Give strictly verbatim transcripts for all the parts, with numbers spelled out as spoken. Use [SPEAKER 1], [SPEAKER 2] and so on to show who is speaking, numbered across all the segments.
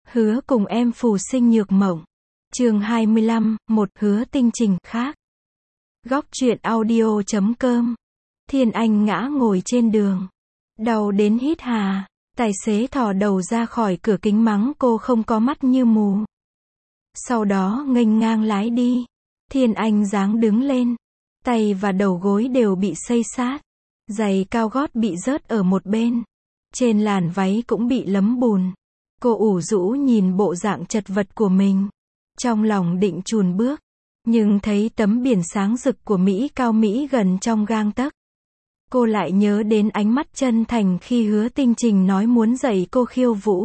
[SPEAKER 1] Hứa cùng em phù sinh nhược mộng. Chương hai mươi lăm, một hứa tinh trình khác. Góc truyện audio chấm com. Thiên Anh ngã ngồi trên đường. Đau đến hít hà. Tài xế thò đầu ra khỏi cửa kính mắng cô không có mắt như mù. Sau đó nghênh ngang lái đi. Thiên Anh giáng đứng lên. Tay và đầu gối đều bị xây sát. Giày cao gót bị rớt ở một bên. Trên làn váy cũng bị lấm bùn. Cô ủ rũ nhìn bộ dạng chật vật của mình. Trong lòng định chùn bước. Nhưng thấy tấm biển sáng rực của Mỹ Cao Mỹ gần trong gang tấc. Cô lại nhớ đến ánh mắt chân thành khi Hứa Tinh Trình nói muốn dạy cô khiêu vũ.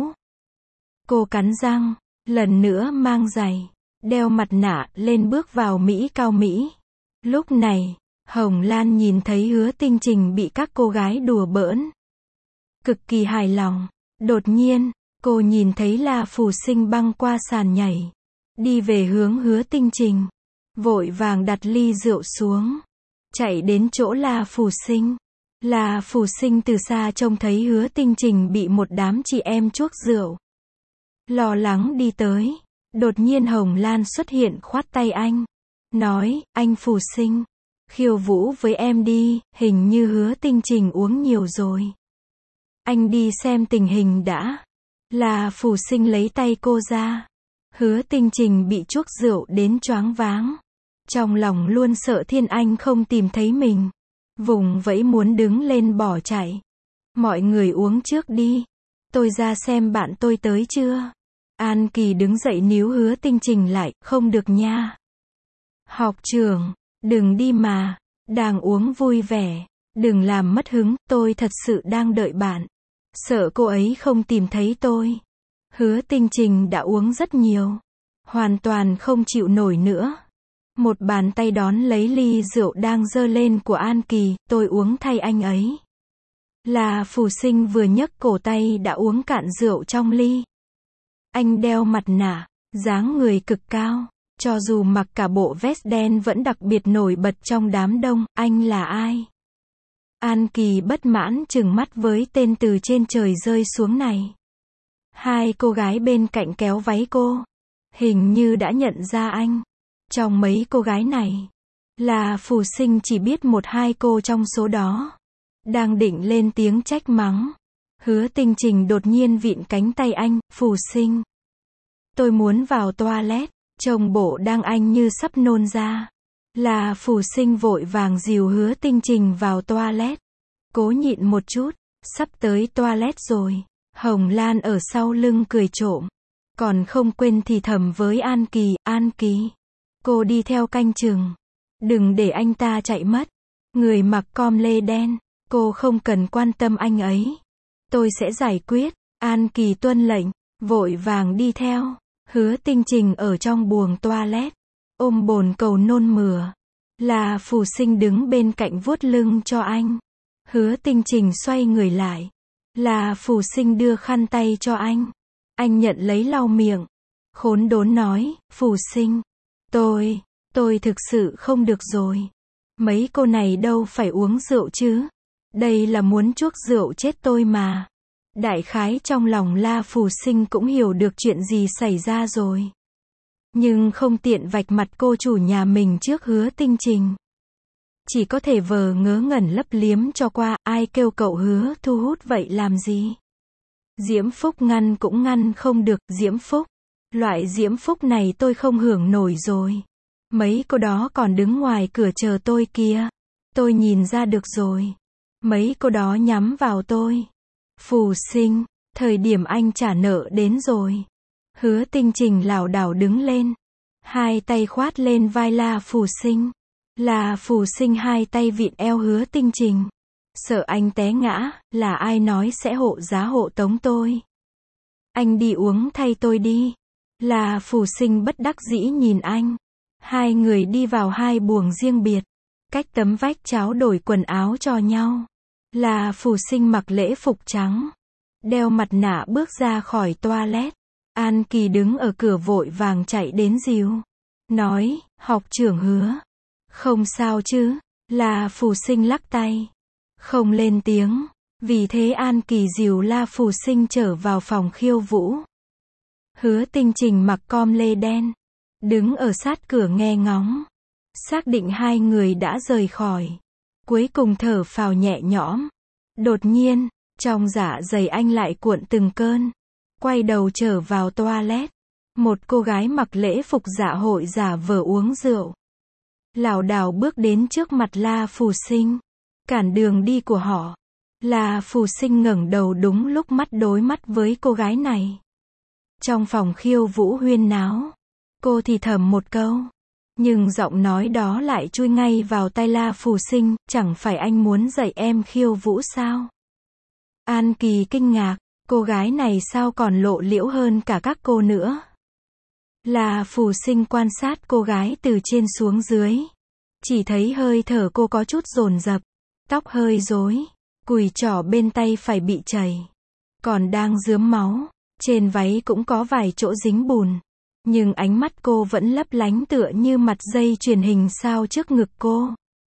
[SPEAKER 1] Cô cắn răng, lần nữa mang giày, đeo mặt nạ lên bước vào Mỹ Cao Mỹ. Lúc này, Hồng Lan nhìn thấy Hứa Tinh Trình bị các cô gái đùa bỡn. Cực kỳ hài lòng. Đột nhiên, cô nhìn thấy La Phù Sinh băng qua sàn nhảy. Đi về hướng Hứa Tinh Trình. Vội vàng đặt ly rượu xuống. Chạy đến chỗ La Phù Sinh. La Phù Sinh từ xa trông thấy Hứa Tinh Trình bị một đám chị em chuốc rượu. Lo lắng đi tới. Đột nhiên Hồng Lan xuất hiện khoát tay anh. Nói, anh Phù Sinh. Khiêu vũ với em đi, hình như Hứa Tinh Trình uống nhiều rồi. Anh đi xem tình hình đã. La Phù Sinh lấy tay cô ra. Hứa Tinh Trình bị chuốc rượu đến choáng váng. Trong lòng luôn sợ Thiên Anh không tìm thấy mình. Vùng vẫy muốn đứng lên bỏ chạy. Mọi người uống trước đi. Tôi ra xem bạn tôi tới chưa. An Kỳ đứng dậy níu Hứa Tinh Trình lại, không được nha. Học trưởng, đừng đi mà. Đang uống vui vẻ. Đừng làm mất hứng, tôi thật sự đang đợi bạn. Sợ cô ấy không tìm thấy tôi. Hứa Tinh Trình đã uống rất nhiều. Hoàn toàn không chịu nổi nữa. Một bàn tay đón lấy ly rượu đang dơ lên của An Kỳ, tôi uống thay anh ấy. La Phù Sinh vừa nhấc cổ tay đã uống cạn rượu trong ly. Anh đeo mặt nạ, dáng người cực cao. Cho dù mặc cả bộ vest đen vẫn đặc biệt nổi bật trong đám đông, anh là ai? An Kỳ bất mãn trừng mắt với tên từ trên trời rơi xuống này. Hai cô gái bên cạnh kéo váy cô. Hình như đã nhận ra anh. Trong mấy cô gái này, La Phù Sinh chỉ biết một hai cô trong số đó. Đang định lên tiếng trách mắng. Hứa Tinh Trình đột nhiên vịn cánh tay anh, Phù Sinh. Tôi muốn vào toilet, trông bộ đang anh như sắp nôn ra. La Phù Sinh vội vàng dìu Hứa Tinh Trình vào toilet. Cố nhịn một chút, sắp tới toilet rồi. Hồng Lan ở sau lưng cười trộm. Còn không quên thì thầm với An Kỳ, An Kỳ. Cô đi theo canh chừng. Đừng để anh ta chạy mất. Người mặc com lê đen. Cô không cần quan tâm anh ấy. Tôi sẽ giải quyết. An Kỳ tuân lệnh. Vội vàng đi theo. Hứa Tinh Trình ở trong buồng toilet. Ôm bồn cầu nôn mửa. La Phù Sinh đứng bên cạnh vuốt lưng cho anh. Hứa Tinh Trình xoay người lại. La Phù Sinh đưa khăn tay cho anh. Anh nhận lấy lau miệng. Khốn đốn nói, Phù Sinh. Tôi, tôi thực sự không được rồi. Mấy cô này đâu phải uống rượu chứ. Đây là muốn chuốc rượu chết tôi mà. Đại khái trong lòng La Phù Sinh cũng hiểu được chuyện gì xảy ra rồi. Nhưng không tiện vạch mặt cô chủ nhà mình trước Hứa Tinh Trình. Chỉ có thể vờ ngớ ngẩn lấp liếm cho qua, ai kêu cậu Hứa thu hút vậy làm gì. Diễm Phúc ngăn cũng ngăn không được, Diễm Phúc. Loại Diễm Phúc này tôi không hưởng nổi rồi. Mấy cô đó còn đứng ngoài cửa chờ tôi kia. Tôi nhìn ra được rồi. Mấy cô đó nhắm vào tôi. Phù Sinh, thời điểm anh trả nợ đến rồi. Hứa Tinh Trình lảo đảo đứng lên. Hai tay khoát lên vai La Phù Sinh. La Phù Sinh hai tay vịn eo Hứa Tinh Trình. Sợ anh té ngã, là ai nói sẽ hộ giá hộ tống tôi. Anh đi uống thay tôi đi. La Phù Sinh bất đắc dĩ nhìn anh. Hai người đi vào hai buồng riêng biệt. Cách tấm vách tráo đổi quần áo cho nhau. La Phù Sinh mặc lễ phục trắng. Đeo mặt nạ bước ra khỏi toilet. An Kỳ đứng ở cửa vội vàng chạy đến dìu. Nói, học trưởng Hứa. Không sao chứ. La Phù Sinh lắc tay. Không lên tiếng. Vì thế An Kỳ dìu La Phù Sinh trở vào phòng khiêu vũ. Hứa Tinh Trình mặc com lê đen, đứng ở sát cửa nghe ngóng. Xác định hai người đã rời khỏi. Cuối cùng thở phào nhẹ nhõm. Đột nhiên, trong dạ dày anh lại cuộn từng cơn. Quay đầu trở vào toilet. Một cô gái mặc lễ phục dạ hội giả vờ uống rượu. Lảo đảo bước đến trước mặt La Phù Sinh. Cản đường đi của họ. La Phù Sinh ngẩng đầu đúng lúc mắt đối mắt với cô gái này. Trong phòng khiêu vũ huyên náo. Cô thì thầm một câu. Nhưng giọng nói đó lại chui ngay vào tai La Phù Sinh, chẳng phải anh muốn dạy em khiêu vũ sao? An Kỳ kinh ngạc, cô gái này sao còn lộ liễu hơn cả các cô nữa? La Phù Sinh quan sát cô gái từ trên xuống dưới. Chỉ thấy hơi thở cô có chút dồn dập, tóc hơi rối, cùi trỏ bên tay phải bị chảy, còn đang rướm máu, trên váy cũng có vài chỗ dính bùn. Nhưng ánh mắt cô vẫn lấp lánh tựa như mặt dây chuyền hình sao trước ngực cô.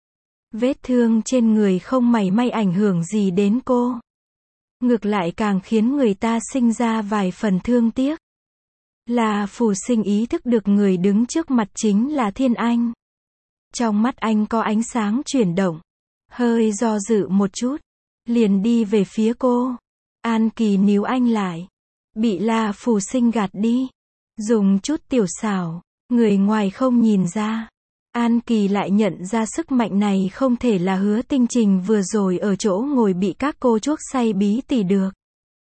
[SPEAKER 1] Vết thương trên người không mảy may ảnh hưởng gì đến cô. Ngược lại càng khiến người ta sinh ra vài phần thương tiếc. La Phù Sinh ý thức được người đứng trước mặt chính là Thiên Anh. Trong mắt anh có ánh sáng chuyển động. Hơi do dự một chút. Liền đi về phía cô. An Kỳ níu anh lại. Bị La Phù Sinh gạt đi. Dùng chút tiểu xảo, người ngoài không nhìn ra. An Kỳ lại nhận ra sức mạnh này không thể là Hứa Tinh Trình vừa rồi ở chỗ ngồi bị các cô chuốc say bí tỉ được.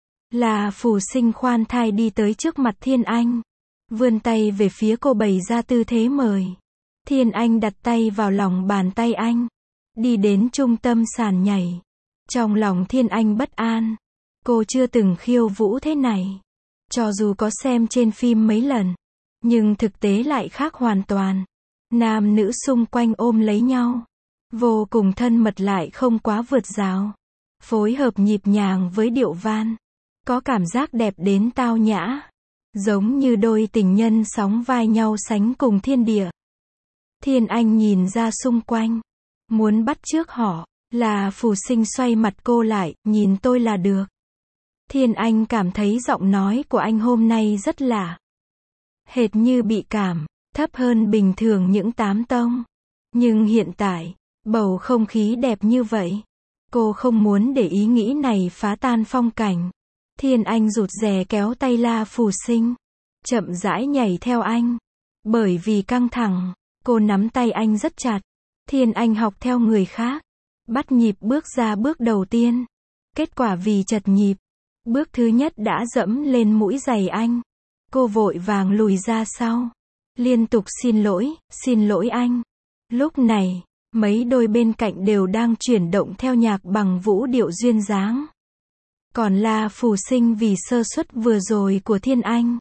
[SPEAKER 1] La Phù Sinh khoan thai đi tới trước mặt Thiên Anh. Vươn tay về phía cô bày ra tư thế mời. Thiên Anh đặt tay vào lòng bàn tay anh. Đi đến trung tâm sàn nhảy. Trong lòng Thiên Anh bất an. Cô chưa từng khiêu vũ thế này. Cho dù có xem trên phim mấy lần, nhưng thực tế lại khác hoàn toàn. Nam nữ xung quanh ôm lấy nhau, vô cùng thân mật lại không quá vượt rào. Phối hợp nhịp nhàng với điệu van, có cảm giác đẹp đến tao nhã. Giống như đôi tình nhân sóng vai nhau sánh cùng thiên địa. Thiên Anh nhìn ra xung quanh, muốn bắt chước họ. La Phù Sinh xoay mặt cô lại, nhìn tôi là được. Thiên Anh cảm thấy giọng nói của anh hôm nay rất lạ. Hệt như bị cảm, thấp hơn bình thường những tám tông. Nhưng hiện tại, bầu không khí đẹp như vậy. Cô không muốn để ý nghĩ này phá tan phong cảnh. Thiên Anh rụt rè kéo tay La Phù Sinh. Chậm rãi nhảy theo anh. Bởi vì căng thẳng, cô nắm tay anh rất chặt. Thiên Anh học theo người khác. Bắt nhịp bước ra bước đầu tiên. Kết quả vì chật nhịp. Bước thứ nhất đã dẫm lên mũi giày anh. Cô vội vàng lùi ra sau. Liên tục xin lỗi, xin lỗi anh. Lúc này, mấy đôi bên cạnh đều đang chuyển động theo nhạc bằng vũ điệu duyên dáng. Còn La Phù Sinh vì sơ suất vừa rồi của Thiên Anh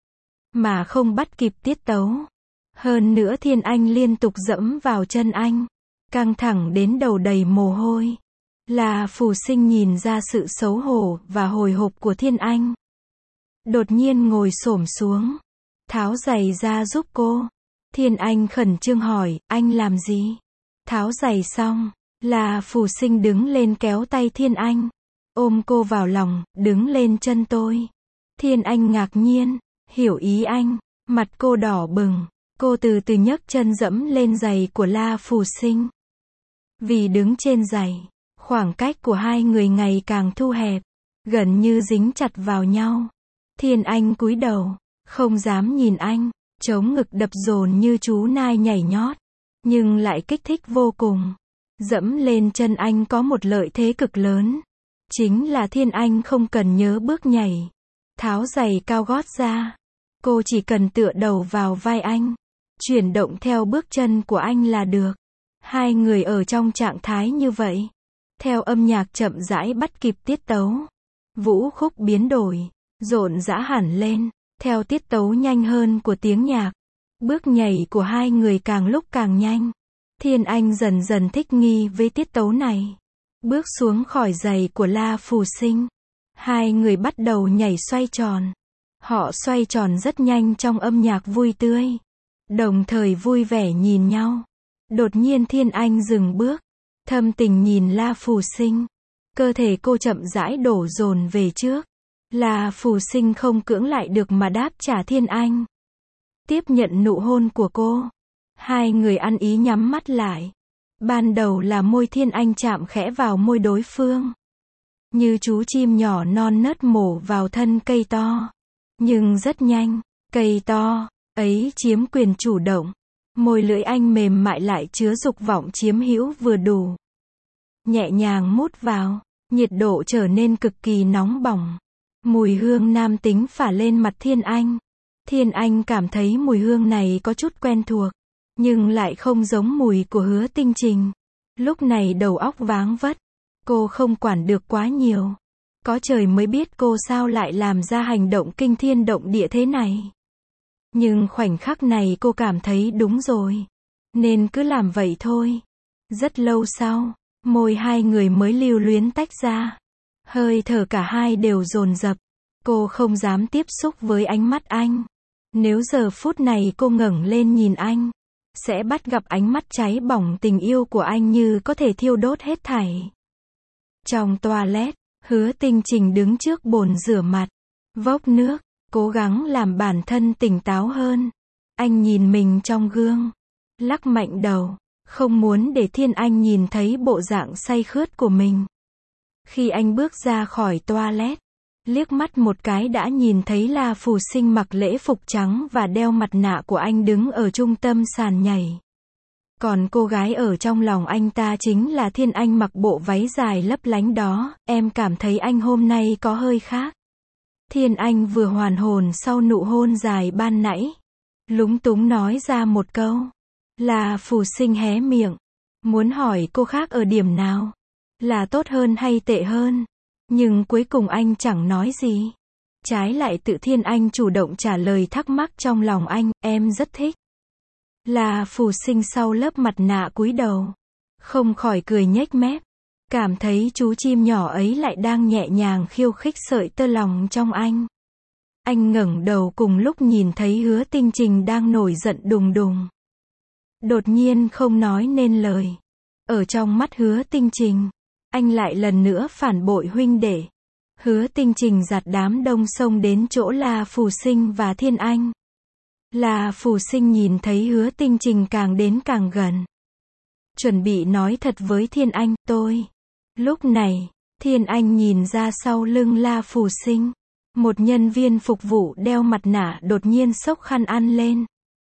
[SPEAKER 1] mà không bắt kịp tiết tấu. Hơn nữa Thiên Anh liên tục dẫm vào chân anh. Căng thẳng đến đầu đầy mồ hôi. La Phù Sinh nhìn ra sự xấu hổ và hồi hộp của Thiên Anh. Đột nhiên ngồi xổm xuống. Tháo giày ra giúp cô. Thiên Anh khẩn trương hỏi, anh làm gì? Tháo giày xong, La Phù Sinh đứng lên kéo tay Thiên Anh. Ôm cô vào lòng, đứng lên chân tôi. Thiên Anh ngạc nhiên, hiểu ý anh. Mặt cô đỏ bừng. Cô từ từ nhấc chân dẫm lên giày của La Phù Sinh. Vì đứng trên giày, khoảng cách của hai người ngày càng thu hẹp, gần như dính chặt vào nhau. Thiên Anh cúi đầu, không dám nhìn anh, chống ngực đập dồn như chú nai nhảy nhót, nhưng lại kích thích vô cùng. Dẫm lên chân anh có một lợi thế cực lớn, chính là Thiên Anh không cần nhớ bước nhảy, tháo giày cao gót ra. Cô chỉ cần tựa đầu vào vai anh, chuyển động theo bước chân của anh là được. Hai người ở trong trạng thái như vậy, theo âm nhạc chậm rãi bắt kịp tiết tấu. Vũ khúc biến đổi, rộn rã hẳn lên, theo tiết tấu nhanh hơn của tiếng nhạc. Bước nhảy của hai người càng lúc càng nhanh. Thiên Anh dần dần thích nghi với tiết tấu này. Bước xuống khỏi giày của La Phù Sinh. Hai người bắt đầu nhảy xoay tròn. Họ xoay tròn rất nhanh trong âm nhạc vui tươi. Đồng thời vui vẻ nhìn nhau. Đột nhiên Thiên Anh dừng bước. Thâm tình nhìn La Phù Sinh. Cơ thể cô chậm rãi đổ dồn về trước. là Phù Sinh không cưỡng lại được mà đáp trả Thiên Anh. Tiếp nhận nụ hôn của cô. Hai người ăn ý nhắm mắt lại. Ban đầu là môi Thiên Anh chạm khẽ vào môi đối phương. Như chú chim nhỏ non nớt mổ vào thân cây to. Nhưng rất nhanh, cây to ấy chiếm quyền chủ động. Môi lưỡi anh mềm mại lại chứa dục vọng chiếm hữu vừa đủ. Nhẹ nhàng mút vào, nhiệt độ trở nên cực kỳ nóng bỏng. Mùi hương nam tính phả lên mặt Thiên Anh. Thiên Anh cảm thấy mùi hương này có chút quen thuộc, nhưng lại không giống mùi của Hứa Tinh Trình. Lúc này đầu óc váng vất, cô không quản được quá nhiều. Có trời mới biết cô sao lại làm ra hành động kinh thiên động địa thế này. Nhưng khoảnh khắc này cô cảm thấy đúng rồi, nên cứ làm vậy thôi. Rất lâu sau, môi hai người mới lưu luyến tách ra. Hơi thở cả hai đều dồn dập. Cô không dám tiếp xúc với ánh mắt anh. Nếu giờ phút này cô ngẩng lên nhìn anh, sẽ bắt gặp ánh mắt cháy bỏng tình yêu của anh như có thể thiêu đốt hết thảy. Trong toilet, Hứa Tinh Trình đứng trước bồn rửa mặt, vốc nước, cố gắng làm bản thân tỉnh táo hơn. Anh nhìn mình trong gương, lắc mạnh đầu, không muốn để Thiên Anh nhìn thấy bộ dạng say khướt của mình. Khi anh bước ra khỏi toilet, liếc mắt một cái đã nhìn thấy La Phù Sinh mặc lễ phục trắng và đeo mặt nạ của anh đứng ở trung tâm sàn nhảy. Còn cô gái ở trong lòng anh ta chính là Thiên Anh mặc bộ váy dài lấp lánh đó. Em cảm thấy anh hôm nay có hơi khác. Thiên Anh vừa hoàn hồn sau nụ hôn dài ban nãy, lúng túng nói ra một câu. La Phù Sinh hé miệng, muốn hỏi cô khác ở điểm nào, là tốt hơn hay tệ hơn. Nhưng cuối cùng anh chẳng nói gì. Trái lại tự Thiên Anh chủ động trả lời thắc mắc trong lòng anh, em rất thích. La Phù Sinh sau lớp mặt nạ cúi đầu, không khỏi cười nhếch mép. Cảm thấy chú chim nhỏ ấy lại đang nhẹ nhàng khiêu khích sợi tơ lòng trong anh. Anh ngẩng đầu cùng lúc nhìn thấy Hứa Tinh Trình đang nổi giận đùng đùng. Đột nhiên không nói nên lời. Ở trong mắt Hứa Tinh Trình, anh lại lần nữa phản bội huynh đệ. Hứa Tinh Trình dạt đám đông xông đến chỗ La Phù Sinh và Thiên Anh. La Phù Sinh nhìn thấy Hứa Tinh Trình càng đến càng gần, chuẩn bị nói thật với Thiên Anh, tôi. Lúc này, Thiên Anh nhìn ra sau lưng La Phù Sinh. Một nhân viên phục vụ đeo mặt nạ đột nhiên xốc khăn ăn lên,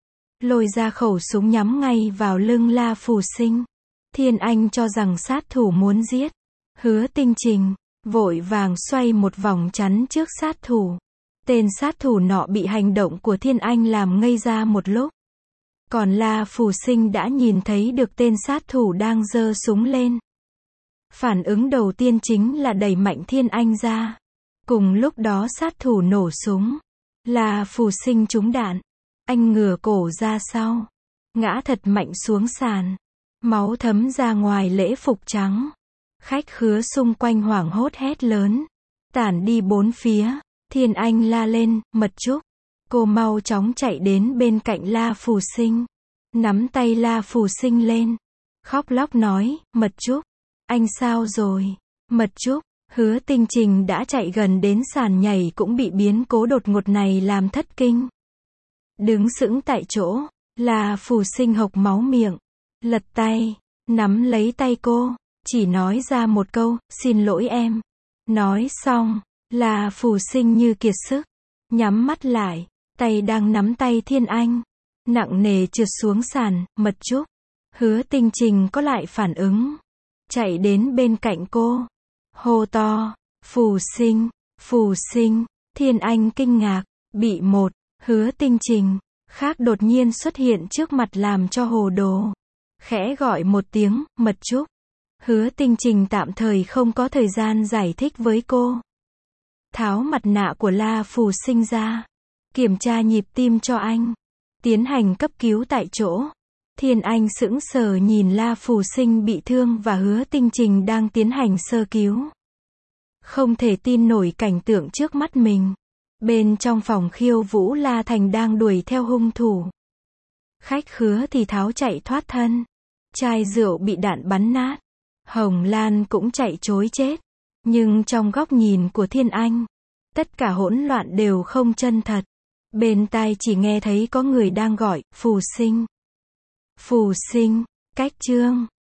[SPEAKER 1] lôi ra khẩu súng nhắm ngay vào lưng La Phù Sinh. Thiên Anh cho rằng sát thủ muốn giết Hứa Tinh Trình, vội vàng xoay một vòng chắn trước sát thủ. Tên sát thủ nọ bị hành động của Thiên Anh làm ngây ra một lúc. Còn La Phù Sinh đã nhìn thấy được tên sát thủ đang giơ súng lên. Phản ứng đầu tiên chính là đẩy mạnh Thiên Anh ra. Cùng lúc đó sát thủ nổ súng. La Phù Sinh trúng đạn. Anh ngửa cổ ra sau, ngã thật mạnh xuống sàn. Máu thấm ra ngoài lễ phục trắng. Khách khứa xung quanh hoảng hốt hét lớn, tản đi bốn phía. Thiên Anh la lên, Mật Trúc. Cô mau chóng chạy đến bên cạnh La Phù Sinh, nắm tay La Phù Sinh lên, khóc lóc nói, Mật Trúc, anh sao rồi? Mật Trúc. Hứa Tinh Trình đã chạy gần đến sàn nhảy cũng bị biến cố đột ngột này làm thất kinh. Đứng sững tại chỗ, La Phù Sinh hộc máu miệng, lật tay, nắm lấy tay cô, chỉ nói ra một câu, xin lỗi em. Nói xong, La Phù Sinh như kiệt sức, nhắm mắt lại, tay đang nắm tay Thiên Anh, nặng nề trượt xuống sàn. Mật Trúc. Hứa Tinh Trình có lại phản ứng, chạy đến bên cạnh cô, hô to, Phù Sinh, Phù Sinh. Thiên Anh kinh ngạc, bị một, Hứa Tinh Trình khác đột nhiên xuất hiện trước mặt làm cho hồ đồ. Khẽ gọi một tiếng, Mật Trúc. Hứa Tinh Trình tạm thời không có thời gian giải thích với cô. Tháo mặt nạ của La Phù Sinh ra, kiểm tra nhịp tim cho anh, tiến hành cấp cứu tại chỗ. Thiên Anh sững sờ nhìn La Phù Sinh bị thương và Hứa Tinh Trình đang tiến hành sơ cứu. Không thể tin nổi cảnh tượng trước mắt mình. Bên trong phòng khiêu vũ La Thành đang đuổi theo hung thủ. Khách khứa thì tháo chạy thoát thân. Chai rượu bị đạn bắn nát. Hồng Lan cũng chạy trối chết. Nhưng trong góc nhìn của Thiên Anh, Tất cả hỗn loạn đều không chân thật. Bên tai chỉ nghe thấy có người đang gọi, Phù Sinh. Phù Sinh, cách chương.